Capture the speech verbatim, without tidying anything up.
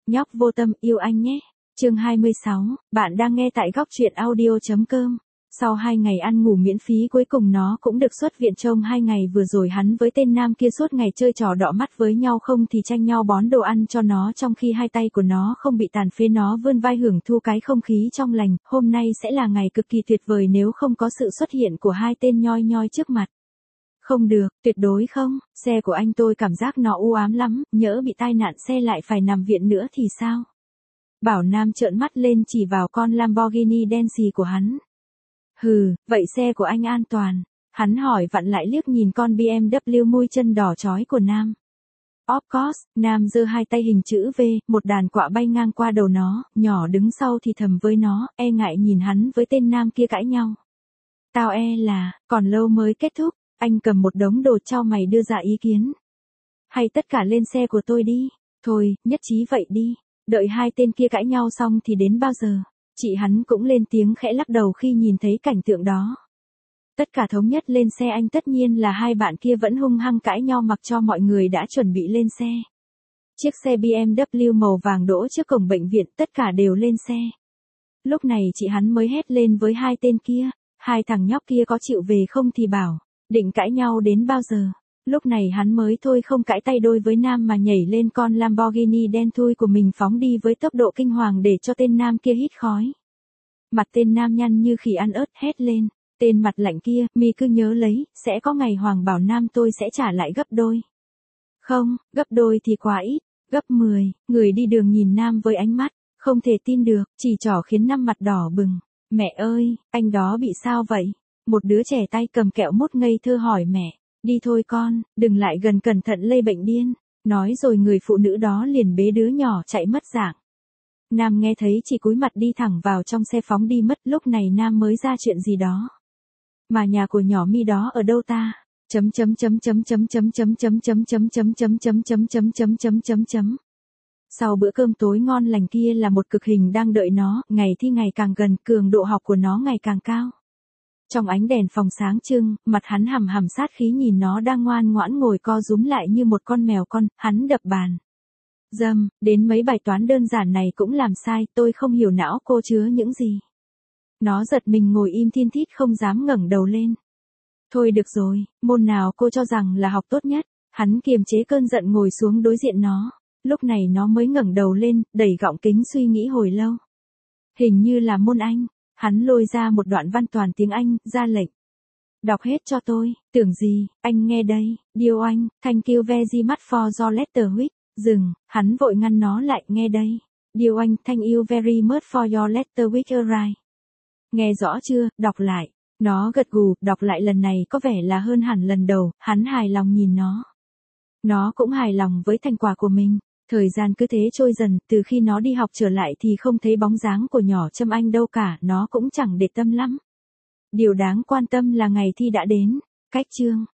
Nhóc vô tâm yêu anh nhé. Chương hai mươi sáu, bạn đang nghe tại góc truyện audio.com. Sau hai ngày ăn ngủ miễn phí cuối cùng nó cũng được xuất viện. Trong hai ngày vừa rồi hắn với tên nam kia suốt ngày chơi trò đọ mắt với nhau, không thì tranh nhau bón đồ ăn cho nó, trong khi hai tay của nó không bị tàn phế. Nó vươn vai hưởng thu cái không khí trong lành. Hôm nay sẽ là ngày cực kỳ tuyệt vời nếu không có sự xuất hiện của hai tên nhoi nhoi trước mặt. Không được, tuyệt đối không, xe của anh tôi cảm giác nó u ám lắm, nhỡ bị tai nạn xe lại phải nằm viện nữa thì sao? Bảo Nam trợn mắt lên chỉ vào con Lamborghini đen xì của hắn. Hừ, vậy xe của anh an toàn. Hắn hỏi vặn lại liếc nhìn con bê em vê mui chân đỏ chói của Nam. Of course, Nam giơ hai tay hình chữ V, một đàn quạ bay ngang qua đầu nó, nhỏ đứng sau thì thầm với nó, e ngại nhìn hắn với tên Nam kia cãi nhau. Tao e là, còn lâu mới kết thúc. Anh cầm một đống đồ cho mày đưa ra ý kiến. Hay tất cả lên xe của tôi đi. Thôi, nhất trí vậy đi. Đợi hai tên kia cãi nhau xong thì đến bao giờ? Chị hắn cũng lên tiếng khẽ lắc đầu khi nhìn thấy cảnh tượng đó. Tất cả thống nhất lên xe anh, tất nhiên là hai bạn kia vẫn hung hăng cãi nhau mặc cho mọi người đã chuẩn bị lên xe. Chiếc xe bê em vê màu vàng đỗ trước cổng bệnh viện, tất cả đều lên xe. Lúc này chị hắn mới hét lên với hai tên kia. Hai thằng nhóc kia có chịu về không thì bảo. Định cãi nhau đến bao giờ? Lúc này hắn mới thôi không cãi tay đôi với Nam mà nhảy lên con Lamborghini đen thui của mình phóng đi với tốc độ kinh hoàng để cho tên Nam kia hít khói. Mặt tên Nam nhăn như khỉ ăn ớt hét lên. Tên mặt lạnh kia, mi cứ nhớ lấy, sẽ có ngày Hoàng bảo Nam tôi sẽ trả lại gấp đôi. Không, gấp đôi thì quá ít, gấp mười. Người đi đường nhìn Nam với ánh mắt, không thể tin được, chỉ trỏ khiến Nam mặt đỏ bừng. Mẹ ơi, anh đó bị sao vậy? Một đứa trẻ tay cầm kẹo mút ngây thơ hỏi mẹ, đi thôi con, đừng lại gần cẩn thận lây bệnh điên. Nói rồi người phụ nữ đó liền bế đứa nhỏ chạy mất dạng. Nam nghe thấy chỉ cúi mặt đi thẳng vào trong xe phóng đi mất. Lúc này Nam mới ra chuyện gì đó. Mà nhà của nhỏ mi đó ở đâu ta? Chấm chấm chấm chấm chấm chấm chấm chấm chấm chấm chấm chấm chấm chấm chấm chấm chấm chấm chấm. Sau bữa cơm tối ngon lành kia là một cực hình đang đợi nó, ngày thi ngày càng gần, cường độ học của nó ngày càng cao. Trong ánh đèn phòng sáng trưng, mặt hắn hằm hằm sát khí nhìn nó đang ngoan ngoãn ngồi co rúm lại như một con mèo con, hắn đập bàn. Dâm, đến mấy bài toán đơn giản này cũng làm sai, tôi không hiểu não cô chứa những gì. Nó giật mình ngồi im thiên thít không dám ngẩng đầu lên. Thôi được rồi, môn nào cô cho rằng là học tốt nhất? Hắn kiềm chế cơn giận ngồi xuống đối diện nó. Lúc này nó mới ngẩng đầu lên, đẩy gọng kính suy nghĩ hồi lâu. Hình như là môn Anh. Hắn lôi ra một đoạn văn toàn tiếng Anh, ra lệnh. Đọc hết cho tôi, tưởng gì, anh nghe đây, điều anh, thank you very much for your letter which, dừng, hắn vội ngăn nó lại, nghe đây, điều anh, thank you very much for your letter which arrived. Nghe rõ chưa, đọc lại, nó gật gù, đọc lại lần này có vẻ là hơn hẳn lần đầu, hắn hài lòng nhìn nó. Nó cũng hài lòng với thành quả của mình. Thời gian cứ thế trôi dần, từ khi nó đi học trở lại thì không thấy bóng dáng của nhỏ Trâm Anh đâu cả, nó cũng chẳng để tâm lắm. Điều đáng quan tâm là ngày thi đã đến, cách chương.